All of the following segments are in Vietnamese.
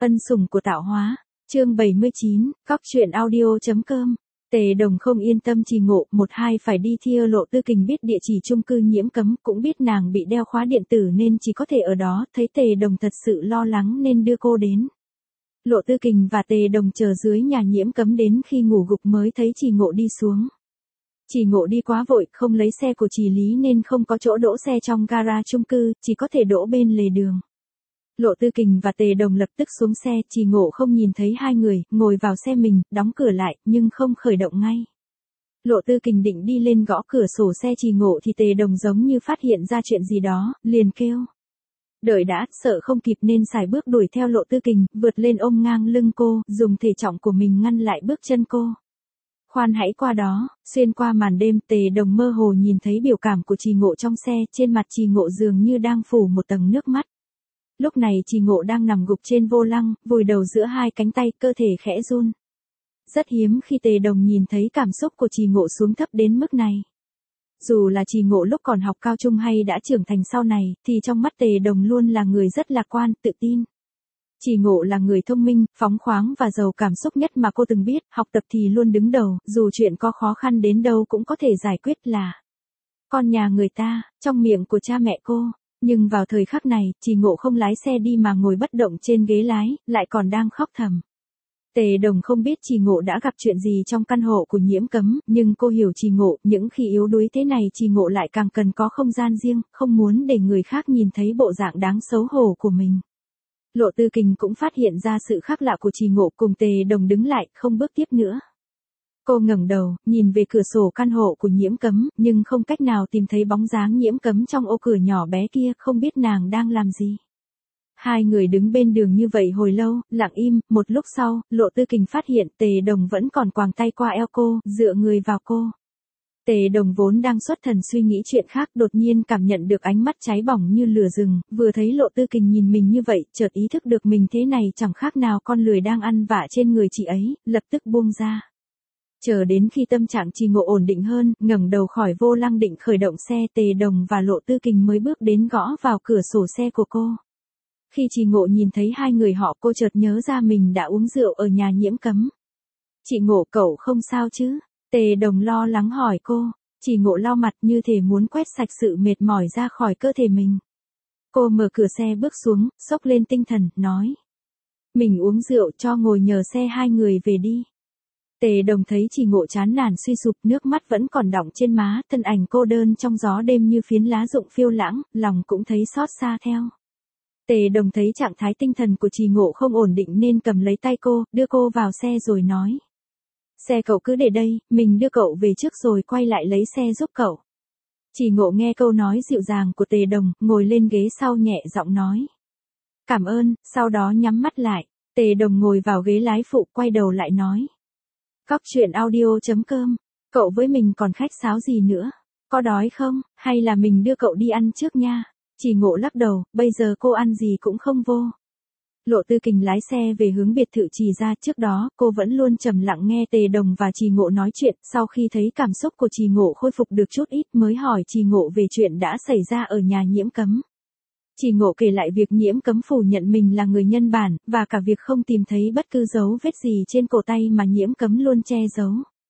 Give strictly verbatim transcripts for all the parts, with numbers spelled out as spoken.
Ân sủng của tạo hóa. Chương bảy mươi chín, Cóc truyện audio.com. Tề Đồng không yên tâm Trì Ngộ, một hai phải đi thia Lộ Tư Kình biết địa chỉ chung cư Nhiễm Cấm, cũng biết nàng bị đeo khóa điện tử nên chỉ có thể ở đó, thấy Tề Đồng thật sự lo lắng nên đưa cô đến. Lộ Tư Kình và Tề Đồng chờ dưới nhà Nhiễm Cấm đến khi ngủ gục mới thấy Trì Ngộ đi xuống. Trì Ngộ đi quá vội, không lấy xe của Trì Lý nên không có chỗ đỗ xe trong gara chung cư, chỉ có thể đỗ bên lề đường. Lộ Tư Kình và Tề Đồng lập tức xuống xe, Trì Ngộ không nhìn thấy hai người, ngồi vào xe mình, đóng cửa lại, nhưng không khởi động ngay. Lộ Tư Kình định đi lên gõ cửa sổ xe Trì Ngộ thì Tề Đồng giống như phát hiện ra chuyện gì đó, liền kêu. Đợi đã, sợ không kịp nên xài bước đuổi theo Lộ Tư Kình, vượt lên ôm ngang lưng cô, dùng thể trọng của mình ngăn lại bước chân cô. Khoan hãy qua đó, xuyên qua màn đêm, Tề Đồng mơ hồ nhìn thấy biểu cảm của Trì Ngộ trong xe, trên mặt Trì Ngộ dường như đang phủ một tầng nước mắt. Lúc này Trì Ngộ đang nằm gục trên vô lăng, vùi đầu giữa hai cánh tay, cơ thể khẽ run. Rất hiếm khi Tề Đồng nhìn thấy cảm xúc của Trì Ngộ xuống thấp đến mức này. Dù là Trì Ngộ lúc còn học cao trung hay đã trưởng thành sau này, thì trong mắt Tề Đồng luôn là người rất lạc quan, tự tin. Trì Ngộ là người thông minh, phóng khoáng và giàu cảm xúc nhất mà cô từng biết, học tập thì luôn đứng đầu, dù chuyện có khó khăn đến đâu cũng có thể giải quyết là con nhà người ta, trong miệng của cha mẹ cô. Nhưng vào thời khắc này, Trì Ngộ không lái xe đi mà ngồi bất động trên ghế lái, lại còn đang khóc thầm. Tề Đồng không biết Trì Ngộ đã gặp chuyện gì trong căn hộ của Nhiễm Cấm, nhưng cô hiểu Trì Ngộ, những khi yếu đuối thế này Trì Ngộ lại càng cần có không gian riêng, không muốn để người khác nhìn thấy bộ dạng đáng xấu hổ của mình. Lộ Tư Kình cũng phát hiện ra sự khác lạ của Trì Ngộ, cùng Tề Đồng đứng lại, không bước tiếp nữa. Cô ngẩng đầu, nhìn về cửa sổ căn hộ của Nhiễm Cấm, nhưng không cách nào tìm thấy bóng dáng Nhiễm Cấm trong ô cửa nhỏ bé kia, không biết nàng đang làm gì. Hai người đứng bên đường như vậy hồi lâu, lặng im, một lúc sau, Lộ Tư Kình phát hiện Tề Đồng vẫn còn quàng tay qua eo cô, dựa người vào cô. Tề Đồng vốn đang xuất thần suy nghĩ chuyện khác, đột nhiên cảm nhận được ánh mắt cháy bỏng như lửa rừng, vừa thấy Lộ Tư Kình nhìn mình như vậy, chợt ý thức được mình thế này chẳng khác nào con lười đang ăn vạ trên người chị ấy, lập tức buông ra. Chờ đến khi tâm trạng Trì Ngộ ổn định hơn, ngẩng đầu khỏi vô lăng định khởi động xe, Tề Đồng và Lộ Tư Kình mới bước đến gõ vào cửa sổ xe của cô. Khi Trì Ngộ nhìn thấy hai người họ, cô chợt nhớ ra mình đã uống rượu ở nhà Nhiễm Cấm. Chị Ngộ, cậu không sao chứ? Tề Đồng lo lắng hỏi cô. Trì Ngộ lau mặt như thể muốn quét sạch sự mệt mỏi ra khỏi cơ thể mình. Cô mở cửa xe bước xuống, xốc lên tinh thần, nói. Mình uống rượu, cho ngồi nhờ xe hai người về đi. Tề Đồng thấy Trì Ngộ chán nản suy sụp, nước mắt vẫn còn đọng trên má, thân ảnh cô đơn trong gió đêm như phiến lá rụng phiêu lãng, lòng cũng thấy xót xa theo. Tề Đồng thấy trạng thái tinh thần của Trì Ngộ không ổn định nên cầm lấy tay cô, đưa cô vào xe rồi nói. Xe cậu cứ để đây, mình đưa cậu về trước rồi quay lại lấy xe giúp cậu. Trì Ngộ nghe câu nói dịu dàng của Tề Đồng, ngồi lên ghế sau nhẹ giọng nói. Cảm ơn, sau đó nhắm mắt lại. Tề Đồng ngồi vào ghế lái phụ, quay đầu lại nói. Cóc truyện audio.com, cậu với mình còn khách sáo gì nữa? Có đói không, hay là mình đưa cậu đi ăn trước nha? Trì Ngộ lắc đầu, bây giờ cô ăn gì cũng không vô. Lộ Tư Kình lái xe về hướng biệt thự Trì ra, trước đó, cô vẫn luôn trầm lặng nghe Tề Đồng và Trì Ngộ nói chuyện, sau khi thấy cảm xúc của Trì Ngộ khôi phục được chút ít mới hỏi Trì Ngộ về chuyện đã xảy ra ở nhà Nhiễm Cấm. Trì Ngộ kể lại việc Nhiễm Cấm phủ nhận mình là người nhân bản, và cả việc không tìm thấy bất cứ dấu vết gì trên cổ tay mà Nhiễm Cấm luôn che giấu.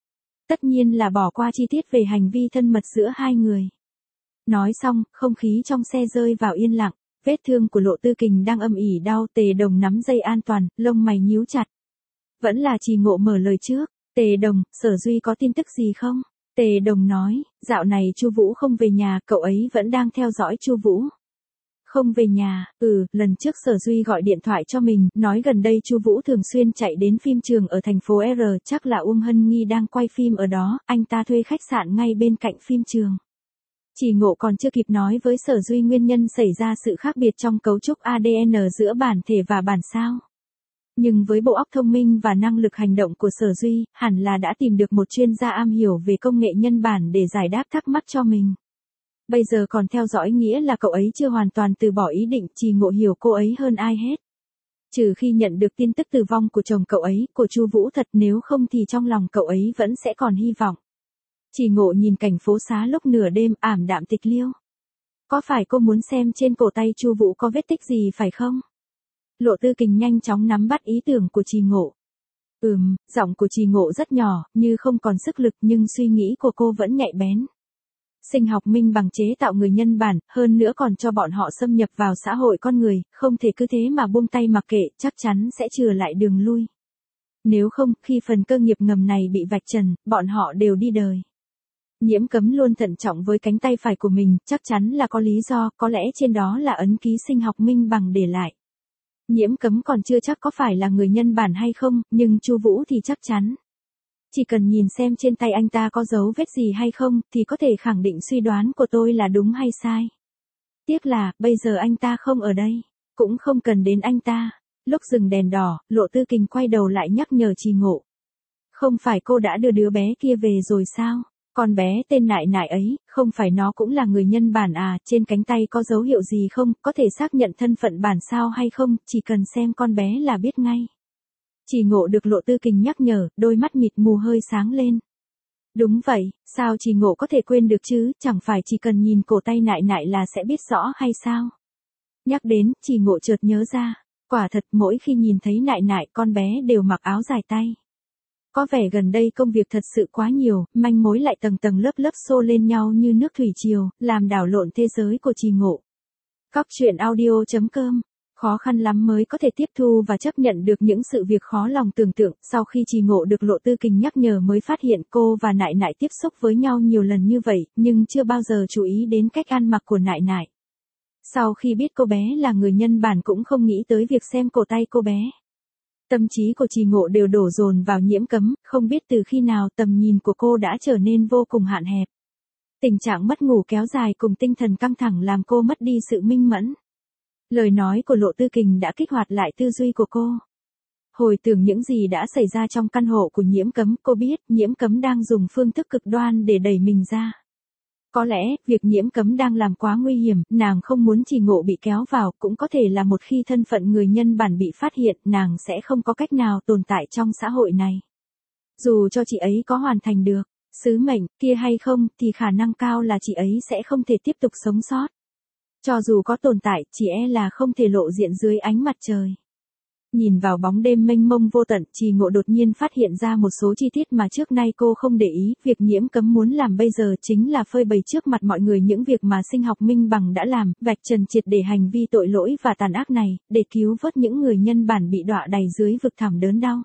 Tất nhiên là bỏ qua chi tiết về hành vi thân mật giữa hai người. Nói xong, không khí trong xe rơi vào yên lặng, vết thương của Lộ Tư Kình đang âm ỉ đau, Tề Đồng nắm dây an toàn, lông mày nhíu chặt. Vẫn là Trì Ngộ mở lời trước, Tề Đồng, Sở Duy có tin tức gì không? Tề Đồng nói, dạo này Chu Vũ không về nhà, cậu ấy vẫn đang theo dõi Chu Vũ. Không về nhà, ừ, lần trước Sở Duy gọi điện thoại cho mình, nói gần đây Chu Vũ thường xuyên chạy đến phim trường ở thành phố R, chắc là Uông Hân Nghi đang quay phim ở đó, anh ta thuê khách sạn ngay bên cạnh phim trường. Trì Ngộ còn chưa kịp nói với Sở Duy nguyên nhân xảy ra sự khác biệt trong cấu trúc a đê en giữa bản thể và bản sao. Nhưng với bộ óc thông minh và năng lực hành động của Sở Duy, hẳn là đã tìm được một chuyên gia am hiểu về công nghệ nhân bản để giải đáp thắc mắc cho mình. Bây giờ còn theo dõi nghĩa là cậu ấy chưa hoàn toàn từ bỏ ý định, Trì Ngộ hiểu cô ấy hơn ai hết. Trừ khi nhận được tin tức tử vong của chồng cậu ấy, của Chu Vũ thật, nếu không thì trong lòng cậu ấy vẫn sẽ còn hy vọng. Trì Ngộ nhìn cảnh phố xá lúc nửa đêm, ảm đạm tịch liêu. Có phải cô muốn xem trên cổ tay Chu Vũ có vết tích gì phải không? Lộ Tư Kình nhanh chóng nắm bắt ý tưởng của Trì Ngộ. Ừm, giọng của Trì Ngộ rất nhỏ, như không còn sức lực nhưng suy nghĩ của cô vẫn nhạy bén. Sinh học minh bằng chế tạo người nhân bản, hơn nữa còn cho bọn họ xâm nhập vào xã hội con người, không thể cứ thế mà buông tay mặc kệ, chắc chắn sẽ chừa lại đường lui. Nếu không, khi phần cơ nghiệp ngầm này bị vạch trần, bọn họ đều đi đời. Nhiễm Cấm luôn thận trọng với cánh tay phải của mình, chắc chắn là có lý do, có lẽ trên đó là ấn ký sinh học minh bằng để lại. Nhiễm Cấm còn chưa chắc có phải là người nhân bản hay không, nhưng Chu Vũ thì chắc chắn. Chỉ cần nhìn xem trên tay anh ta có dấu vết gì hay không, thì có thể khẳng định suy đoán của tôi là đúng hay sai. Tiếc là, bây giờ anh ta không ở đây. Cũng không cần đến anh ta. Lúc dừng đèn đỏ, Lộ Tư Kình quay đầu lại nhắc nhở Trì Ngộ. Không phải cô đã đưa đứa bé kia về rồi sao? Con bé tên Nại Nại ấy, không phải nó cũng là người nhân bản à, trên cánh tay có dấu hiệu gì không, có thể xác nhận thân phận bản sao hay không, chỉ cần xem con bé là biết ngay. Trì Ngộ được Lộ Tư Kình nhắc nhở, đôi mắt mịt mù hơi sáng lên. Đúng vậy, sao Trì Ngộ có thể quên được chứ, chẳng phải chỉ cần nhìn cổ tay Nại Nại là sẽ biết rõ hay sao? Nhắc đến, Trì Ngộ chợt nhớ ra, quả thật mỗi khi nhìn thấy Nại Nại con bé đều mặc áo dài tay. Có vẻ gần đây công việc thật sự quá nhiều, manh mối lại tầng tầng lớp lớp xô lên nhau như nước thủy triều, làm đảo lộn thế giới của Trì Ngộ. Cóc truyện audio chấm com. Khó khăn lắm mới có thể tiếp thu và chấp nhận được những sự việc khó lòng tưởng tượng, sau khi Trì Ngộ được Lộ Tư Kình nhắc nhở mới phát hiện cô và Nại Nại tiếp xúc với nhau nhiều lần như vậy, nhưng chưa bao giờ chú ý đến cách ăn mặc của Nại Nại. Sau khi biết cô bé là người nhân bản cũng không nghĩ tới việc xem cổ tay cô bé. Tâm trí của Trì Ngộ đều đổ dồn vào Nhiễm Cấm, không biết từ khi nào tầm nhìn của cô đã trở nên vô cùng hạn hẹp. Tình trạng mất ngủ kéo dài cùng tinh thần căng thẳng làm cô mất đi sự minh mẫn. Lời nói của Lộ Tư Kình đã kích hoạt lại tư duy của cô. Hồi tưởng những gì đã xảy ra trong căn hộ của Nhiễm Cấm, cô biết Nhiễm Cấm đang dùng phương thức cực đoan để đẩy mình ra. Có lẽ, việc Nhiễm Cấm đang làm quá nguy hiểm, nàng không muốn Trì Ngộ bị kéo vào, cũng có thể là một khi thân phận người nhân bản bị phát hiện, nàng sẽ không có cách nào tồn tại trong xã hội này. Dù cho chị ấy có hoàn thành được sứ mệnh kia hay không, thì khả năng cao là chị ấy sẽ không thể tiếp tục sống sót. Cho dù có tồn tại, chỉ e là không thể lộ diện dưới ánh mặt trời. Nhìn vào bóng đêm mênh mông vô tận, Trì Ngộ đột nhiên phát hiện ra một số chi tiết mà trước nay cô không để ý, việc Nhiễm Cấm muốn làm bây giờ chính là phơi bày trước mặt mọi người những việc mà sinh học minh bằng đã làm, vạch trần triệt để hành vi tội lỗi và tàn ác này, để cứu vớt những người nhân bản bị đọa đầy dưới vực thẳm đớn đau.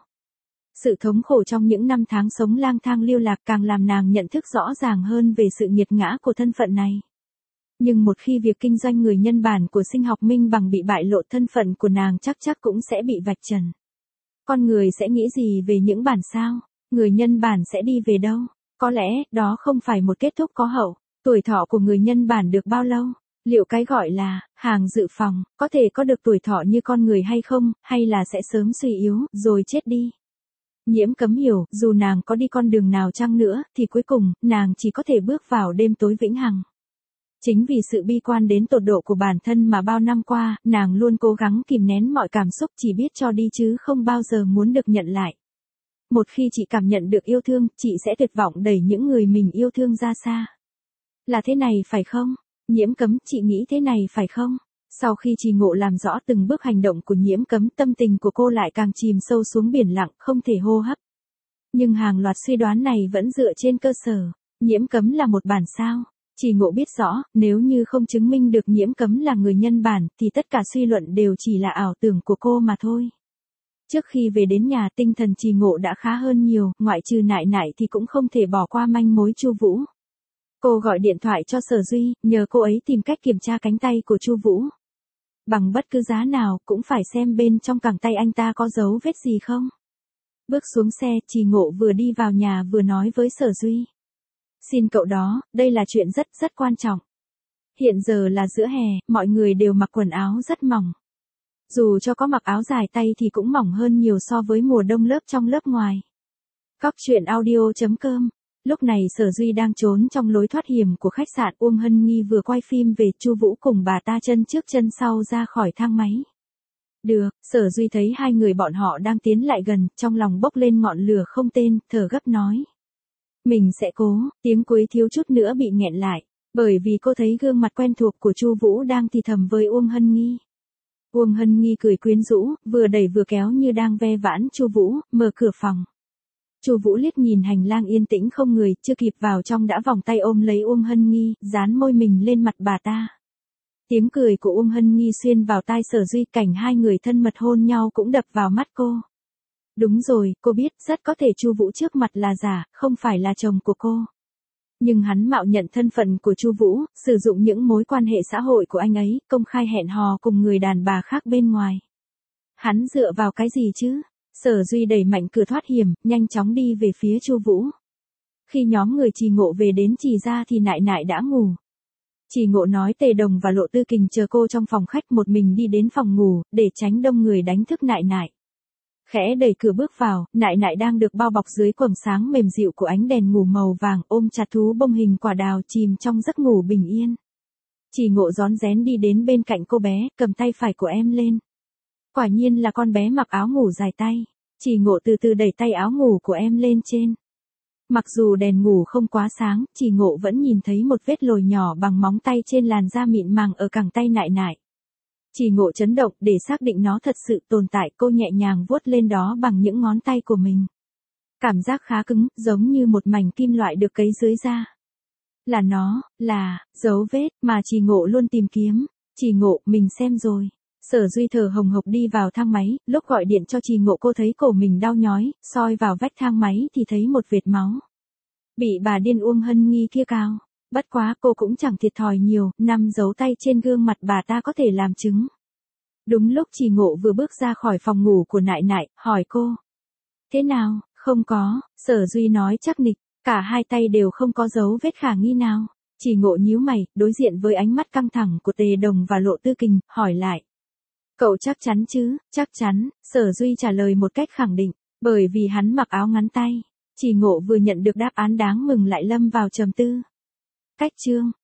Sự thống khổ trong những năm tháng sống lang thang lưu lạc càng làm nàng nhận thức rõ ràng hơn về sự nghiệt ngã của thân phận này. Nhưng một khi việc kinh doanh người nhân bản của sinh học minh bằng bị bại lộ, thân phận của nàng chắc chắc cũng sẽ bị vạch trần. Con người sẽ nghĩ gì về những bản sao? Người nhân bản sẽ đi về đâu? Có lẽ, đó không phải một kết thúc có hậu. Tuổi thọ của người nhân bản được bao lâu? Liệu cái gọi là hàng dự phòng có thể có được tuổi thọ như con người hay không, hay là sẽ sớm suy yếu, rồi chết đi? Nhiễm Cấm hiểu, dù nàng có đi con đường nào chăng nữa, thì cuối cùng, nàng chỉ có thể bước vào đêm tối vĩnh hằng. Chính vì sự bi quan đến tột độ của bản thân mà bao năm qua, nàng luôn cố gắng kìm nén mọi cảm xúc, chỉ biết cho đi chứ không bao giờ muốn được nhận lại. Một khi chị cảm nhận được yêu thương, chị sẽ tuyệt vọng đẩy những người mình yêu thương ra xa. Là thế này phải không? Nhiễm Cấm, chị nghĩ thế này phải không? Sau khi Trì Ngộ làm rõ từng bước hành động của Nhiễm Cấm, tâm tình của cô lại càng chìm sâu xuống biển lặng, không thể hô hấp. Nhưng hàng loạt suy đoán này vẫn dựa trên cơ sở, Nhiễm Cấm là một bản sao. Trì Ngộ biết rõ, nếu như không chứng minh được Nhiễm Cấm là người nhân bản, thì tất cả suy luận đều chỉ là ảo tưởng của cô mà thôi. Trước khi về đến nhà, tinh thần Trì Ngộ đã khá hơn nhiều, ngoại trừ Nại Nại thì cũng không thể bỏ qua manh mối Chu Vũ. Cô gọi điện thoại cho Sở Duy, nhờ cô ấy tìm cách kiểm tra cánh tay của Chu Vũ. Bằng bất cứ giá nào, cũng phải xem bên trong cẳng tay anh ta có dấu vết gì không. Bước xuống xe, Trì Ngộ vừa đi vào nhà vừa nói với Sở Duy. Xin cậu đó, đây là chuyện rất rất quan trọng. Hiện giờ là giữa hè, mọi người đều mặc quần áo rất mỏng. Dù cho có mặc áo dài tay thì cũng mỏng hơn nhiều so với mùa đông lớp trong lớp ngoài. Cóc truyện audio chấm com. Lúc này Sở Duy đang trốn trong lối thoát hiểm của khách sạn. Uông Hân Nghi vừa quay phim về, Chu Vũ cùng bà ta chân trước chân sau ra khỏi thang máy. Được, Sở Duy thấy hai người bọn họ đang tiến lại gần, trong lòng bốc lên ngọn lửa không tên, thở gấp nói. Mình sẽ cố, tiếng cuối thiếu chút nữa bị nghẹn lại, bởi vì cô thấy gương mặt quen thuộc của Chu Vũ đang thì thầm với Uông Hân Nghi. Uông Hân Nghi cười quyến rũ, vừa đẩy vừa kéo như đang ve vãn Chu Vũ, mở cửa phòng. Chu Vũ liếc nhìn hành lang yên tĩnh không người, chưa kịp vào trong đã vòng tay ôm lấy Uông Hân Nghi, dán môi mình lên mặt bà ta. Tiếng cười của Uông Hân Nghi xuyên vào tai Sở Duy, cảnh hai người thân mật hôn nhau cũng đập vào mắt cô. Đúng rồi, cô biết rất có thể Chu Vũ trước mặt là giả, không phải là chồng của cô. Nhưng hắn mạo nhận thân phận của Chu Vũ, sử dụng những mối quan hệ xã hội của anh ấy, công khai hẹn hò cùng người đàn bà khác bên ngoài. Hắn dựa vào cái gì chứ? Sở Duy đẩy mạnh cửa thoát hiểm, nhanh chóng đi về phía Chu Vũ. Khi nhóm người Trì Ngộ về đến Trì gia thì Nại Nại đã ngủ. Trì Ngộ nói Tề Đồng và Lộ Tư Kình chờ cô trong phòng khách, một mình đi đến phòng ngủ, để tránh đông người đánh thức Nại Nại. Khẽ đẩy cửa bước vào, Nại Nại đang được bao bọc dưới quầng sáng mềm dịu của ánh đèn ngủ màu vàng, ôm chặt thú bông hình quả đào, chìm trong giấc ngủ bình yên. Trì Ngộ rón rén đi đến bên cạnh cô bé, cầm tay phải của em lên. Quả nhiên là con bé mặc áo ngủ dài tay. Trì Ngộ từ từ đẩy tay áo ngủ của em lên trên. Mặc dù đèn ngủ không quá sáng, Trì Ngộ vẫn nhìn thấy một vết lồi nhỏ bằng móng tay trên làn da mịn màng ở cẳng tay Nại Nại. Trì Ngộ chấn động, để xác định nó thật sự tồn tại, cô nhẹ nhàng vuốt lên đó bằng những ngón tay của mình. Cảm giác khá cứng, giống như một mảnh kim loại được cấy dưới da. Là nó, là dấu vết mà Trì Ngộ luôn tìm kiếm. Trì Ngộ, mình xem rồi. Sở Duy thở hồng hộc đi vào thang máy, lúc gọi điện cho Trì Ngộ cô thấy cổ mình đau nhói, soi vào vách thang máy thì thấy một vệt máu. Bị bà điên Uông Hân Nghi kia cào. Bất quá cô cũng chẳng thiệt thòi nhiều, năm dấu tay trên gương mặt bà ta có thể làm chứng. Đúng lúc Trì Ngộ vừa bước ra khỏi phòng ngủ của Nại Nại, hỏi cô. Thế nào, không có, Sở Duy nói chắc nịch, cả hai tay đều không có dấu vết khả nghi nào. Trì Ngộ nhíu mày, đối diện với ánh mắt căng thẳng của Tề Đồng và Lộ Tư Kình, hỏi lại. Cậu chắc chắn chứ? Chắc chắn, Sở Duy trả lời một cách khẳng định, bởi vì hắn mặc áo ngắn tay. Trì Ngộ vừa nhận được đáp án đáng mừng lại lâm vào trầm tư. Cách chương